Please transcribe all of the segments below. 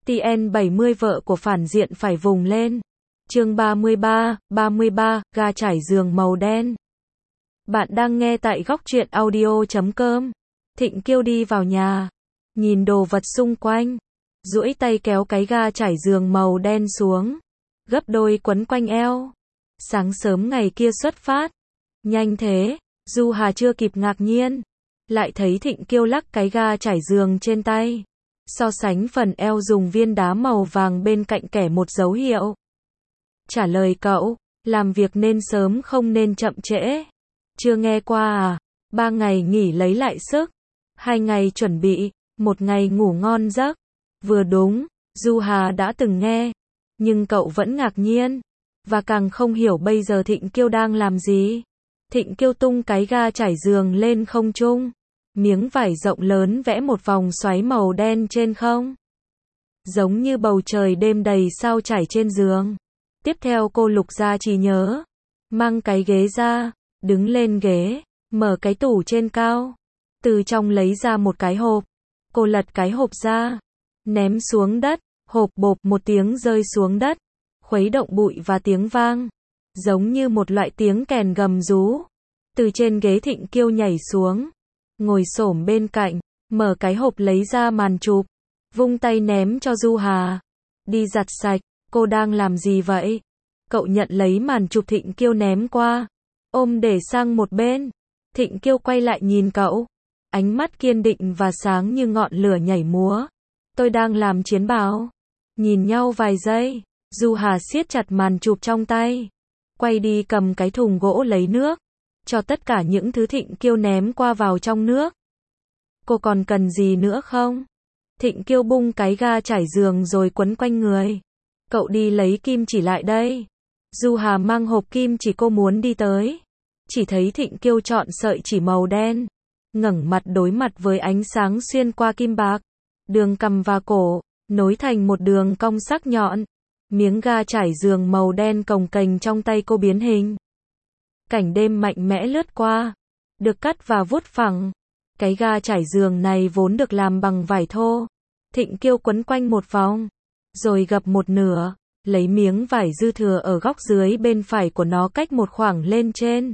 TN70 vợ của phản diện phải vùng lên. Chương 33, ga trải giường màu đen. Bạn đang nghe tại góc truyện audio.com. Thịnh Kiêu đi vào nhà, nhìn đồ vật xung quanh, duỗi tay kéo cái ga trải giường màu đen xuống, gấp đôi quấn quanh eo. Sáng sớm ngày kia xuất phát. Nhanh thế, Du Hà chưa kịp ngạc nhiên, lại thấy Thịnh Kiêu lắc cái ga trải giường trên tay, so sánh phần eo dùng viên đá màu vàng bên cạnh kẻ một dấu hiệu. Trả lời cậu, làm việc nên sớm không nên chậm trễ. Chưa nghe qua à? 3 ngày nghỉ lấy lại sức, 2 ngày chuẩn bị, 1 ngày ngủ ngon giấc. Vừa đúng, Du Hà đã từng nghe, nhưng cậu vẫn ngạc nhiên, và càng không hiểu bây giờ Thịnh Kiêu đang làm gì. Thịnh Kiêu tung cái ga trải giường lên không trung, miếng vải rộng lớn vẽ một vòng xoáy màu đen trên không, giống như bầu trời đêm đầy sao trải trên giường. Tiếp theo cô lục ra trí nhớ, mang cái ghế ra, đứng lên ghế, mở cái tủ trên cao, từ trong lấy ra một cái hộp. Cô lật cái hộp ra, ném xuống đất, hộp bộp một tiếng rơi xuống đất, khuấy động bụi và tiếng vang, giống như một loại tiếng kèn gầm rú. Từ trên ghế Thịnh Kiêu nhảy xuống, ngồi xổm bên cạnh, mở cái hộp lấy ra màn chụp, vung tay ném cho Du Hà. Đi giặt sạch. Cô đang làm gì vậy? Cậu nhận lấy màn chụp Thịnh Kiêu ném qua, ôm để sang một bên. Thịnh Kiêu quay lại nhìn cậu, ánh mắt kiên định và sáng như ngọn lửa nhảy múa. Tôi đang làm chiến báo. Nhìn nhau vài giây, Du Hà siết chặt màn chụp trong tay, quay đi cầm cái thùng gỗ lấy nước, cho tất cả những thứ Thịnh Kiêu ném qua vào trong nước. Cô còn cần gì nữa không? Thịnh Kiêu bung cái ga trải giường rồi quấn quanh người. Cậu đi lấy kim chỉ lại đây. Du Hà mang hộp kim chỉ cô muốn đi tới. Chỉ thấy Thịnh Kiêu chọn sợi chỉ màu đen, ngẩng mặt đối mặt với ánh sáng xuyên qua kim bạc. Đường cằm và cổ, nối thành một đường cong sắc nhọn. Miếng ga trải giường màu đen cồng kềnh trong tay cô biến hình. Cảnh đêm mạnh mẽ lướt qua, được cắt và vuốt phẳng. Cái ga trải giường này vốn được làm bằng vải thô. Thịnh Kiêu quấn quanh một vòng, rồi gập một nửa, lấy miếng vải dư thừa ở góc dưới bên phải của nó cách một khoảng lên trên,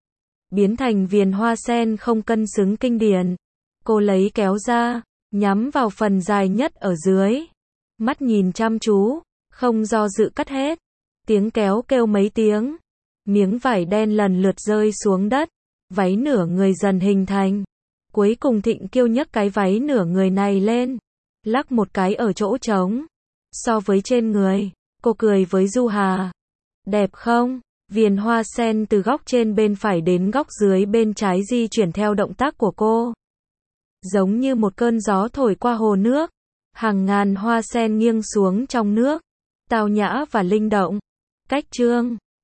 biến thành viền hoa sen không cân xứng kinh điển. Cô lấy kéo ra, nhắm vào phần dài nhất ở dưới, mắt nhìn chăm chú, không do dự cắt hết. Tiếng kéo kêu mấy tiếng, miếng vải đen lần lượt rơi xuống đất, váy nửa người dần hình thành. Cuối cùng Thịnh Kiêu nhấc cái váy nửa người này lên, lắc một cái ở chỗ trống. So với trên người, cô cười với Du Hà. Đẹp không? Viền hoa sen từ góc trên bên phải đến góc dưới bên trái di chuyển theo động tác của cô, giống như một cơn gió thổi qua hồ nước. Hàng ngàn hoa sen nghiêng xuống trong nước, tao nhã và linh động. Cách chương